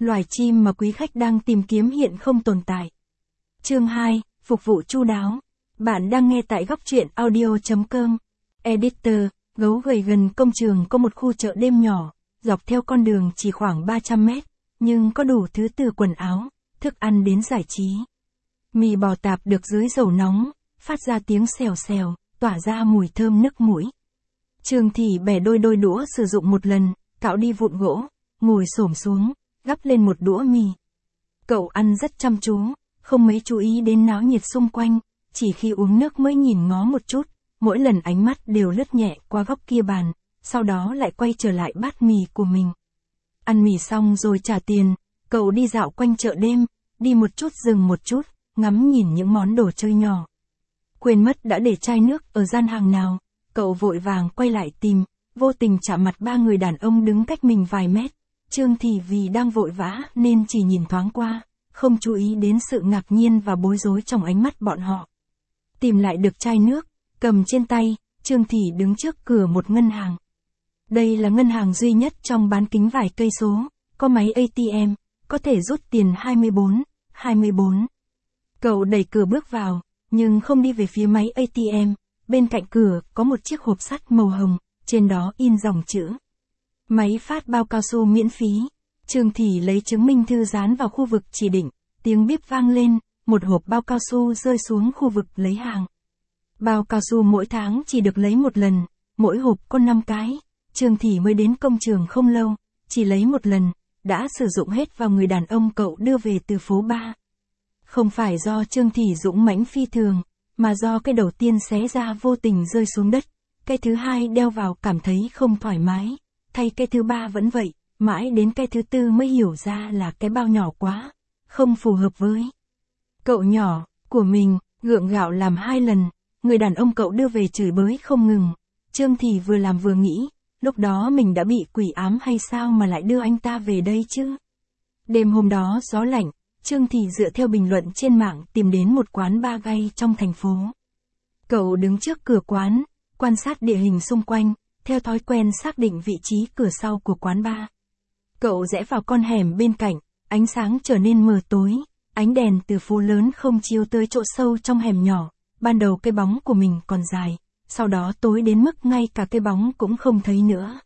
loài chim mà quý khách đang tìm kiếm hiện không tồn tại. Chương 2, phục vụ chu đáo. Bạn đang nghe tại góc truyện audio.com. Editor, gấu gầy gần công trường có một khu chợ đêm nhỏ, dọc theo con đường chỉ khoảng 300 mét, nhưng có đủ thứ từ quần áo, thức ăn đến giải trí. Mì bò tạp được dưới dầu nóng, phát ra tiếng xèo xèo, tỏa ra mùi thơm nức mũi. Trương Thị bẻ đôi đũa sử dụng một lần, cạo đi vụn gỗ, ngồi xổm xuống, gắp lên một đũa mì. Cậu ăn rất chăm chú, không mấy chú ý đến náo nhiệt xung quanh, chỉ khi uống nước mới nhìn ngó một chút, mỗi lần ánh mắt đều lướt nhẹ qua góc kia bàn, sau đó lại quay trở lại bát mì của mình. Ăn mì xong rồi trả tiền, cậu đi dạo quanh chợ đêm, đi một chút dừng một chút, ngắm nhìn những món đồ chơi nhỏ. Quên mất đã để chai nước ở gian hàng nào, cậu vội vàng quay lại tìm, vô tình chạm mặt ba người đàn ông đứng cách mình vài mét. Trương Thị vì đang vội vã nên chỉ nhìn thoáng qua, không chú ý đến sự ngạc nhiên và bối rối trong ánh mắt bọn họ. Tìm lại được chai nước, cầm trên tay, Trương Thị đứng trước cửa một ngân hàng. Đây là ngân hàng duy nhất trong bán kính vài cây số, có máy ATM, có thể rút tiền 24. Cậu đẩy cửa bước vào, nhưng không đi về phía máy ATM, bên cạnh cửa có một chiếc hộp sắt màu hồng, trên đó in dòng chữ. Máy phát bao cao su miễn phí. Trương Thị lấy chứng minh thư dán vào khu vực chỉ định, tiếng bíp vang lên, một hộp bao cao su rơi xuống khu vực lấy hàng. Bao cao su mỗi tháng chỉ được lấy một lần, mỗi hộp có 5 cái. Trương Thị mới đến công trường không lâu, chỉ lấy một lần, đã sử dụng hết vào người đàn ông cậu đưa về từ phố 3. Không phải do Trương Thị dũng mãnh phi thường, mà do cái đầu tiên xé ra vô tình rơi xuống đất, cái thứ hai đeo vào cảm thấy không thoải mái, thay cái thứ ba vẫn vậy, mãi đến cái thứ tư mới hiểu ra là cái bao nhỏ quá, không phù hợp với cậu nhỏ của mình, gượng gạo làm 2 lần, người đàn ông cậu đưa về chửi bới không ngừng. Trương Thị vừa làm vừa nghĩ, lúc đó mình đã bị quỷ ám hay sao mà lại đưa anh ta về đây chứ? Đêm hôm đó gió lạnh, Trương Thị dựa theo bình luận trên mạng tìm đến một quán bar gay trong thành phố. Cậu đứng trước cửa quán, quan sát địa hình xung quanh, theo thói quen xác định vị trí cửa sau của quán bar. Cậu rẽ vào con hẻm bên cạnh, ánh sáng trở nên mờ tối, ánh đèn từ phố lớn không chiếu tới chỗ sâu trong hẻm nhỏ, ban đầu cái bóng của mình còn dài, sau đó tối đến mức ngay cả cái bóng cũng không thấy nữa.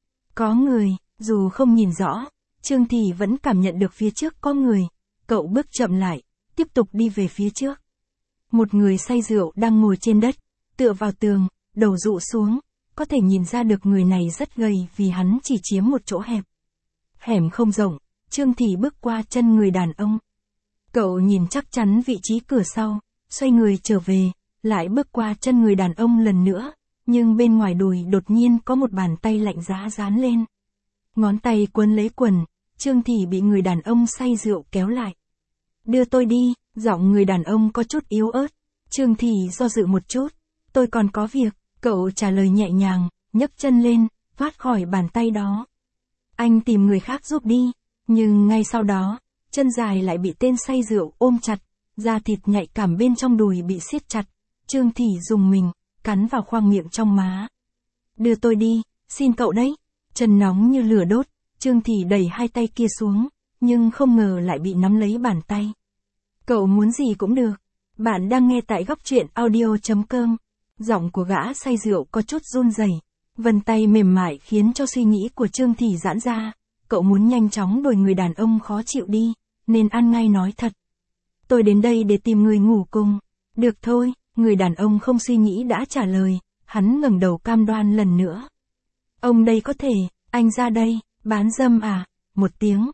Có người, dù không nhìn rõ, Trương Thị vẫn cảm nhận được phía trước có người. Cậu bước chậm lại, tiếp tục đi về phía trước. Một người say rượu đang ngồi trên đất, tựa vào tường, đầu rụ xuống, có thể nhìn ra được người này rất gầy vì hắn chỉ chiếm một chỗ hẹp. Hẻm không rộng, Trương Thị bước qua chân người đàn ông. Cậu nhìn chắc chắn vị trí cửa sau, xoay người trở về, lại bước qua chân người đàn ông lần nữa, nhưng bên ngoài đùi đột nhiên có một bàn tay lạnh giá dán lên. Ngón tay quấn lấy quần, Trương Thị bị người đàn ông say rượu kéo lại. Đưa tôi đi, giọng người đàn ông có chút yếu ớt. Trương Thị do dự một chút, tôi còn có việc, cậu trả lời nhẹ nhàng, nhấc chân lên, thoát khỏi bàn tay đó. Anh tìm người khác giúp đi, nhưng ngay sau đó, chân dài lại bị tên say rượu ôm chặt, da thịt nhạy cảm bên trong đùi bị siết chặt. Trương Thị dùng mình, cắn vào khoang miệng trong má. Đưa tôi đi, xin cậu đấy. Chân nóng như lửa đốt, Trương Thị đẩy hai tay kia xuống, nhưng không ngờ lại bị nắm lấy bàn tay. Cậu muốn gì cũng được. Bạn đang nghe tại góc truyện audio.com. Giọng của gã say rượu có chút run rẩy, vân tay mềm mại khiến cho suy nghĩ của Trương Thị giãn ra. Cậu muốn nhanh chóng đuổi người đàn ông khó chịu đi, nên ăn ngay nói thật. Tôi đến đây để tìm người ngủ cùng. Được thôi, người đàn ông không suy nghĩ đã trả lời, hắn ngẩng đầu cam đoan lần nữa. Ông đây có thể, anh ra đây, bán dâm à? Một tiếng,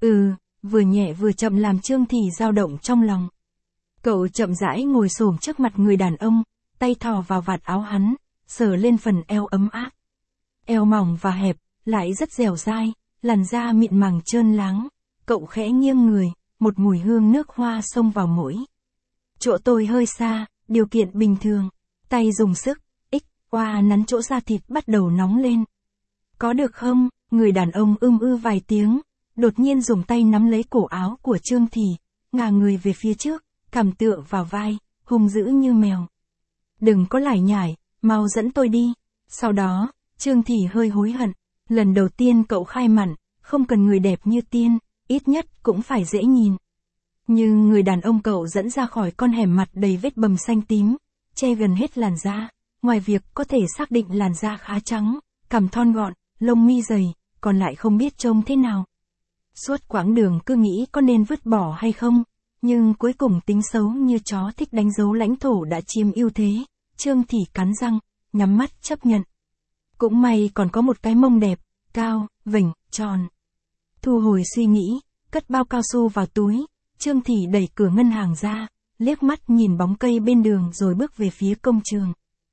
vừa nhẹ vừa chậm làm Trương Thị dao động trong lòng. Cậu chậm rãi ngồi xổm trước mặt người đàn ông, tay thò vào vạt áo hắn, sờ lên phần eo ấm áp. Eo mỏng và hẹp, lại rất dẻo dai, làn da mịn màng trơn láng. Cậu khẽ nghiêng người, một mùi hương nước hoa xông vào mũi. Chỗ tôi hơi xa, điều kiện bình thường. Tay dùng sức, nắn chỗ da thịt bắt đầu nóng lên. Có được không? Người đàn ông vài tiếng, đột nhiên dùng tay nắm lấy cổ áo của Trương Thị, ngả người về phía trước, cằm tựa vào vai, hung dữ như mèo. Đừng có lải nhải, mau dẫn tôi đi. Sau đó, Trương Thị hơi hối hận, lần đầu tiên cậu khai mặn, không cần người đẹp như tiên, ít nhất cũng phải dễ nhìn. Nhưng người đàn ông cậu dẫn ra khỏi con hẻm mặt đầy vết bầm xanh tím, che gần hết làn da, ngoài việc có thể xác định làn da khá trắng, cằm thon gọn, lông mi dày, còn lại không biết trông thế nào. Suốt quãng đường cứ nghĩ có nên vứt bỏ hay không, nhưng cuối cùng tính xấu như chó thích đánh dấu lãnh thổ đã chiếm ưu thế, Trương Thị cắn răng, nhắm mắt chấp nhận. Cũng may còn có một cái mông đẹp, cao, vểnh, tròn. Thu hồi suy nghĩ, cất bao cao su vào túi, Trương Thị đẩy cửa ngân hàng ra, liếc mắt nhìn bóng cây bên đường rồi bước về phía công trường.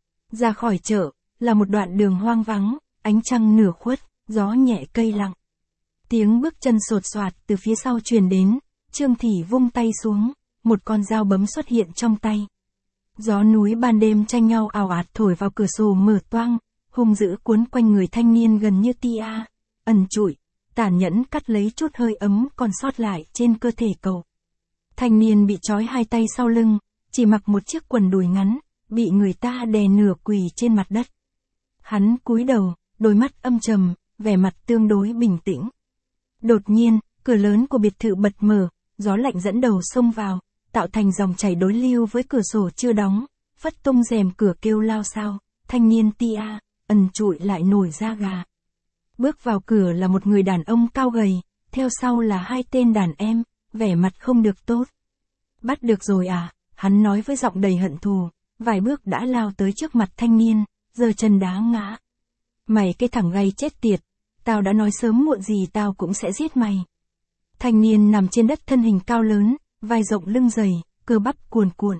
Ra khỏi chợ, là một đoạn đường hoang vắng, ánh trăng nửa khuất, gió nhẹ cây lặng. Tiếng bước chân sột soạt từ phía sau truyền đến, Trương Thị vung tay xuống, một con dao bấm xuất hiện trong tay. Gió núi ban đêm tranh nhau ào ạt thổi vào cửa sổ mở toang, hung dữ cuốn quanh người thanh niên gần như tia, ẩn trụi, tàn nhẫn cắt lấy chút hơi ấm còn sót lại trên cơ thể cậu. Thanh niên bị trói hai tay sau lưng, chỉ mặc một chiếc quần đùi ngắn, bị người ta đè nửa quỳ trên mặt đất. Hắn cúi đầu, đôi mắt âm trầm, vẻ mặt tương đối bình tĩnh. Đột nhiên, cửa lớn của biệt thự bật mở, gió lạnh dẫn đầu xông vào, tạo thành dòng chảy đối lưu với cửa sổ chưa đóng, phất tung rèm cửa kêu lao xao, thanh niên tia, ẩn trụi lại nổi da gà. Bước vào cửa là một người đàn ông cao gầy, theo sau là hai tên đàn em, vẻ mặt không được tốt. Bắt được rồi à, hắn nói với giọng đầy hận thù, vài bước đã lao tới trước mặt thanh niên, giơ chân đá ngã. Mày cái thằng gay chết tiệt, tao đã nói sớm muộn gì tao cũng sẽ giết mày. Thanh niên nằm trên đất thân hình cao lớn, vai rộng lưng dày, cơ bắp cuồn cuộn.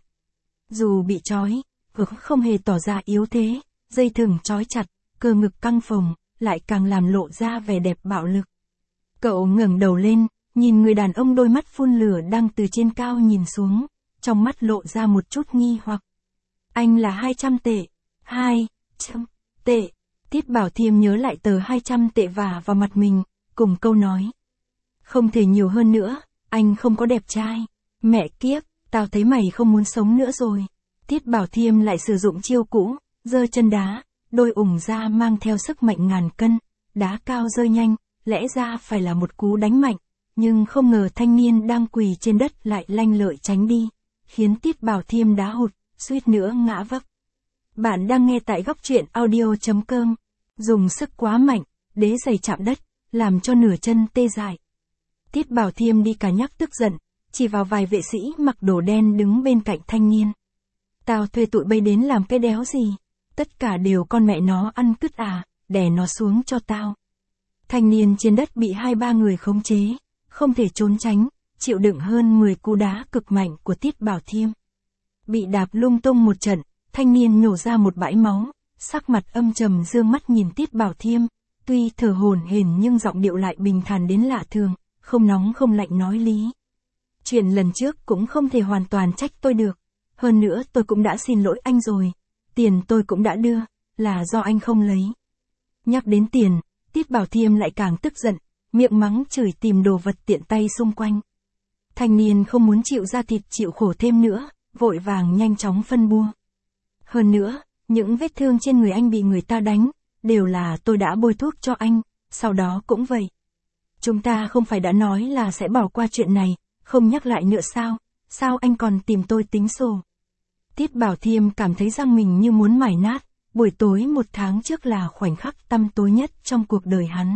Dù bị trói, không hề tỏ ra yếu thế, dây thừng trói chặt, cơ ngực căng phồng, lại càng làm lộ ra vẻ đẹp bạo lực. Cậu ngẩng đầu lên, nhìn người đàn ông đôi mắt phun lửa đang từ trên cao nhìn xuống, trong mắt lộ ra một chút nghi hoặc. Anh là 200 tệ. 200 tệ. Tiết Bảo Thiêm nhớ lại tờ 200 tệ vả vào mặt mình, cùng câu nói. Không thể nhiều hơn nữa, anh không có đẹp trai. Mẹ kiếp, tao thấy mày không muốn sống nữa rồi. Tiết Bảo Thiêm lại sử dụng chiêu cũ, giơ chân đá, đôi ủng ra mang theo sức mạnh ngàn cân, đá cao rơi nhanh, lẽ ra phải là một cú đánh mạnh, nhưng không ngờ thanh niên đang quỳ trên đất lại lanh lợi tránh đi, khiến Tiết Bảo Thiêm đá hụt, suýt nữa ngã vấp. Bạn đang nghe tại góc truyện audio.com. Dùng sức quá mạnh, đế giày chạm đất, làm cho nửa chân tê dại. Tiết Bảo Thiêm đi cả nhắc tức giận, chỉ vào vài vệ sĩ mặc đồ đen đứng bên cạnh thanh niên. Tao thuê tụi bay đến làm cái đéo gì? Tất cả đều con mẹ nó ăn cứt à, đè nó xuống cho tao. Thanh niên trên đất bị 2-3 người khống chế, không thể trốn tránh, chịu đựng hơn 10 cú đá cực mạnh của Tiết Bảo Thiêm. Bị đạp lung tung một trận, thanh niên nhổ ra một bãi máu, sắc mặt âm trầm dương mắt nhìn Tiết Bảo Thiêm, tuy thở hổn hển nhưng giọng điệu lại bình thản đến lạ thường, không nóng không lạnh nói lý. Chuyện lần trước cũng không thể hoàn toàn trách tôi được, hơn nữa tôi cũng đã xin lỗi anh rồi, tiền tôi cũng đã đưa, là do anh không lấy. Nhắc đến tiền, Tiết Bảo Thiêm lại càng tức giận, miệng mắng chửi tìm đồ vật tiện tay xung quanh. Thanh niên không muốn chịu ra thịt chịu khổ thêm nữa, vội vàng nhanh chóng phân bua. Hơn nữa, những vết thương trên người anh bị người ta đánh, đều là tôi đã bôi thuốc cho anh, sau đó cũng vậy. Chúng ta không phải đã nói là sẽ bỏ qua chuyện này, không nhắc lại nữa sao anh còn tìm tôi tính sổ. Tiết Bảo Thiêm cảm thấy răng mình như muốn mài nát, buổi tối 1 tháng trước là khoảnh khắc tăm tối nhất trong cuộc đời hắn.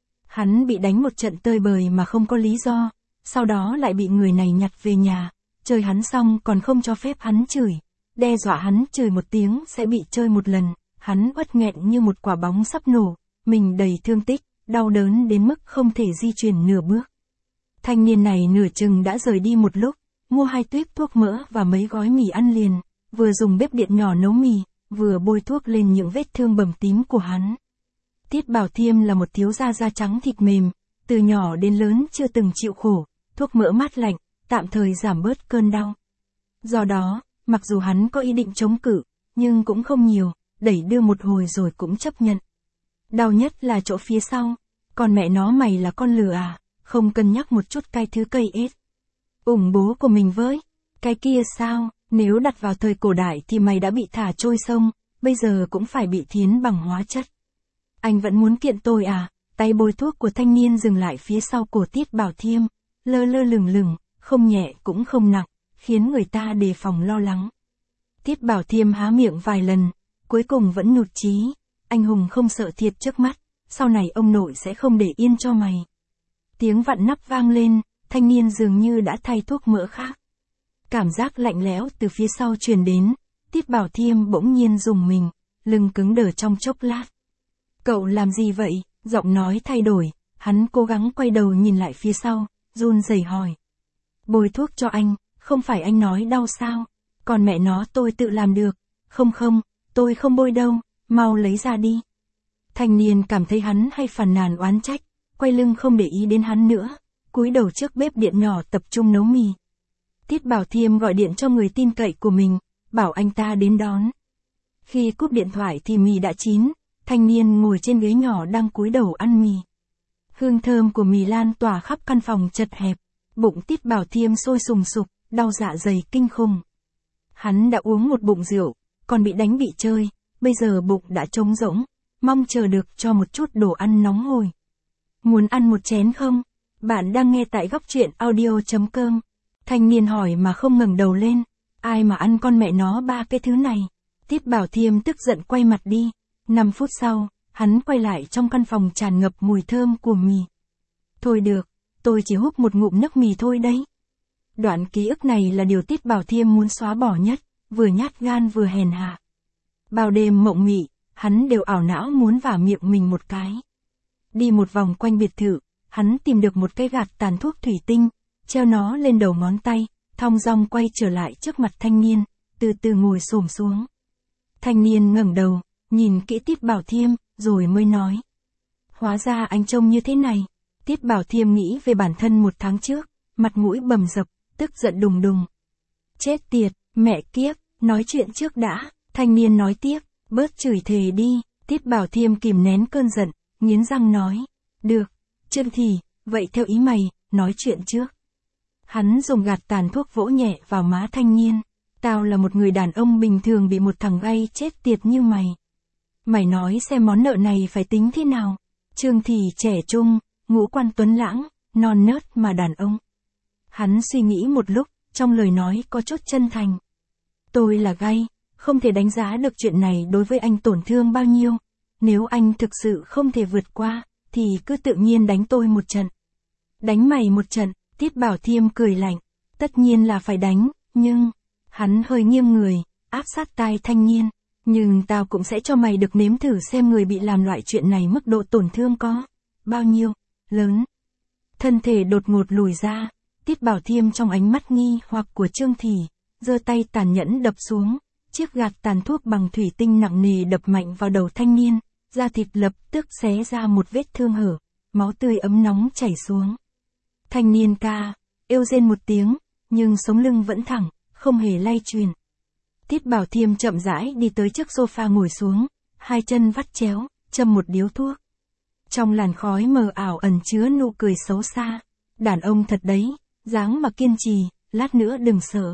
Hắn bị đánh một trận tơi bời mà không có lý do, sau đó lại bị người này nhặt về nhà, chơi hắn xong còn không cho phép hắn chửi, đe dọa hắn chửi một tiếng sẽ bị chơi một lần, hắn uất nghẹn như một quả bóng sắp nổ, mình đầy thương tích, đau đớn đến mức không thể di chuyển nửa bước. Thanh niên này nửa chừng đã rời đi một lúc, mua 2 tuýp thuốc mỡ và mấy gói mì ăn liền, vừa dùng bếp điện nhỏ nấu mì, vừa bôi thuốc lên những vết thương bầm tím của hắn. Tiết Bảo Thiêm là một thiếu gia da trắng thịt mềm, từ nhỏ đến lớn chưa từng chịu khổ, thuốc mỡ mát lạnh, tạm thời giảm bớt cơn đau. Do đó, mặc dù hắn có ý định chống cự, nhưng cũng không nhiều, đẩy đưa một hồi rồi cũng chấp nhận. Đau nhất là chỗ phía sau, còn mẹ nó mày là con lừa à, không cân nhắc một chút cái thứ cây ết. Ủng bố của mình với, cái kia sao, nếu đặt vào thời cổ đại thì mày đã bị thả trôi sông, bây giờ cũng phải bị thiến bằng hóa chất. Anh vẫn muốn kiện tôi à, Tay bôi thuốc của thanh niên dừng lại phía sau cổ Tiết Bảo Thiêm, lơ lơ lửng lửng, không nhẹ cũng không nặng, khiến người ta đề phòng lo lắng. Tiết Bảo Thiêm há miệng vài lần, cuối cùng vẫn nhụt chí, anh hùng không sợ thiệt trước mắt, sau này ông nội sẽ không để yên cho mày. Tiếng vặn nắp vang lên, thanh niên dường như đã thay thuốc mỡ khác. Cảm giác lạnh lẽo từ phía sau truyền đến, Tiết Bảo Thiêm bỗng nhiên rùng mình, lưng cứng đờ trong chốc lát. Cậu làm gì vậy? Giọng nói thay đổi, hắn cố gắng quay đầu nhìn lại phía sau, run rẩy hỏi. Bôi thuốc cho anh, không phải anh nói đau sao? Còn mẹ nó tôi tự làm được. Không, tôi không bôi đâu, mau lấy ra đi. Thanh niên cảm thấy hắn hay phàn nàn oán trách, quay lưng không để ý đến hắn nữa, cúi đầu trước bếp điện nhỏ tập trung nấu mì. Tiết Bảo Thiêm gọi điện cho người tin cậy của mình, bảo anh ta đến đón. Khi cúp điện thoại thì mì đã chín, thanh niên ngồi trên ghế nhỏ đang cúi đầu ăn mì. Hương thơm của mì lan tỏa khắp căn phòng chật hẹp, bụng Tiết Bảo Thiêm sôi sùng sục, đau dạ dày kinh khủng. Hắn đã uống một bụng rượu, còn bị đánh bị chơi, bây giờ bụng đã trống rỗng, mong chờ được cho một chút đồ ăn nóng hổi. Muốn ăn một chén không? Bạn đang nghe tại góc truyện audio.com. Thanh niên hỏi mà không ngẩng đầu lên, ai mà ăn con mẹ nó ba cái thứ này. Tiết Bảo Thiêm tức giận quay mặt đi. 5 phút sau, hắn quay lại trong căn phòng tràn ngập mùi thơm của mì. Thôi được, tôi chỉ húp một ngụm nước mì thôi đấy. Đoạn ký ức này là điều Tiết Bảo Thiêm muốn xóa bỏ nhất, vừa nhát gan vừa hèn hạ. Bao đêm mộng mị, hắn đều ảo não muốn vả miệng mình một cái. Đi một vòng quanh biệt thự, hắn tìm được một cái gạt tàn thuốc thủy tinh, treo nó lên đầu ngón tay, thong dong quay trở lại trước mặt thanh niên, từ từ ngồi xổm xuống. Thanh niên ngẩng đầu, nhìn kỹ Tiết Bảo Thiêm, rồi mới nói. Hóa ra anh trông như thế này. Tiết Bảo Thiêm nghĩ về bản thân 1 tháng trước, mặt mũi bầm dập, tức giận đùng đùng. Chết tiệt, mẹ kiếp, nói chuyện trước đã, thanh niên nói tiếp, bớt chửi thề đi. Tiết Bảo Thiêm kìm nén cơn giận, nghiến răng nói. Được, Trương Thị, vậy theo ý mày, nói chuyện trước. Hắn dùng gạt tàn thuốc vỗ nhẹ vào má thanh niên. Tao là một người đàn ông bình thường bị một thằng gay chết tiệt như mày. Mày nói xem món nợ này phải tính thế nào. Trương Thị trẻ trung, ngũ quan tuấn lãng, non nớt mà đàn ông. Hắn suy nghĩ một lúc, trong lời nói có chút chân thành. Tôi là gay, không thể đánh giá được chuyện này đối với anh tổn thương bao nhiêu. Nếu anh thực sự không thể vượt qua, thì cứ tự nhiên đánh tôi một trận. Đánh mày một trận, Tiết Bảo Thiêm cười lạnh. Tất nhiên là phải đánh, nhưng... Hắn hơi nghiêng người, áp sát tai thanh niên. Nhưng tao cũng sẽ cho mày được nếm thử xem người bị làm loại chuyện này mức độ tổn thương có bao nhiêu, lớn. Thân thể đột ngột lùi ra, Tiết Bảo Thiêm trong ánh mắt nghi hoặc của Trương Thị, giơ tay tàn nhẫn đập xuống, chiếc gạt tàn thuốc bằng thủy tinh nặng nề đập mạnh vào đầu thanh niên, da thịt lập tức xé ra một vết thương hở, máu tươi ấm nóng chảy xuống. Thanh niên kêu rên một tiếng, nhưng sống lưng vẫn thẳng, không hề lay chuyển. Tiết Bảo Thiêm chậm rãi đi tới trước sofa ngồi xuống, hai chân vắt chéo, châm một điếu thuốc. Trong làn khói mờ ảo ẩn chứa nụ cười xấu xa. Đàn ông thật đấy, dáng mà kiên trì, lát nữa đừng sợ.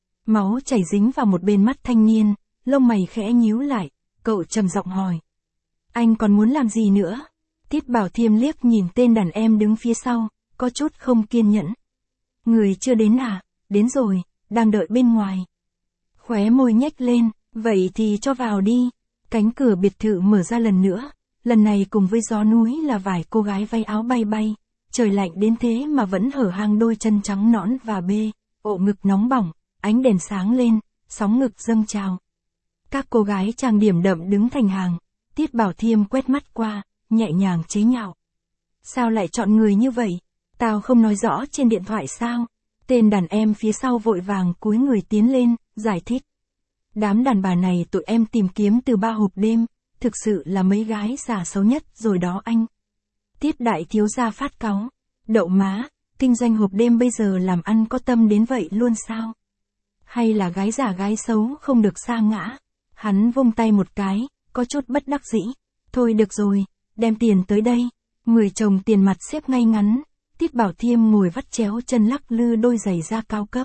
Máu chảy dính vào một bên mắt thanh niên, lông mày khẽ nhíu lại, cậu trầm giọng hỏi. Anh còn muốn làm gì nữa? Tiết Bảo Thiêm liếc nhìn tên đàn em đứng phía sau, có chút không kiên nhẫn. Người chưa đến à? Đến rồi, đang đợi bên ngoài. Khóe môi nhếch lên, vậy thì cho vào đi. Cánh cửa biệt thự mở ra lần nữa, lần này cùng với gió núi là vài cô gái váy áo bay bay. Trời lạnh đến thế mà vẫn hở hang đôi chân trắng nõn và bê, ộ ngực nóng bỏng, ánh đèn sáng lên, sóng ngực dâng trào. Các cô gái trang điểm đậm đứng thành hàng, Tiết Bảo Thiêm quét mắt qua, nhẹ nhàng chế nhạo. Sao lại chọn người như vậy? Tao không nói rõ trên điện thoại sao? Tên đàn em phía sau vội vàng cúi người tiến lên, giải thích. Đám đàn bà này tụi em tìm kiếm từ 3 hộp đêm, thực sự là mấy gái già xấu nhất rồi đó anh. Tiết đại thiếu gia phát cáu. Đậu má, kinh doanh hộp đêm bây giờ làm ăn có tâm đến vậy luôn sao? Hay là gái già gái xấu không được sa ngã? Hắn vung tay một cái, có chút bất đắc dĩ. Thôi được rồi, đem tiền tới đây. 10 chồng tiền mặt xếp ngay ngắn. Tiết Bảo Thiêm ngồi vắt chéo chân lắc lư đôi giày da cao cấp.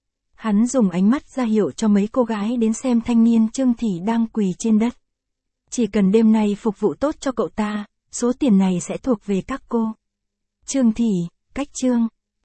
Hắn dùng ánh mắt ra hiệu cho mấy cô gái đến xem thanh niên Trương Thị đang quỳ trên đất. Chỉ cần đêm nay phục vụ tốt cho cậu ta, Số tiền này sẽ thuộc về các cô. Trương Thị, cách Trương.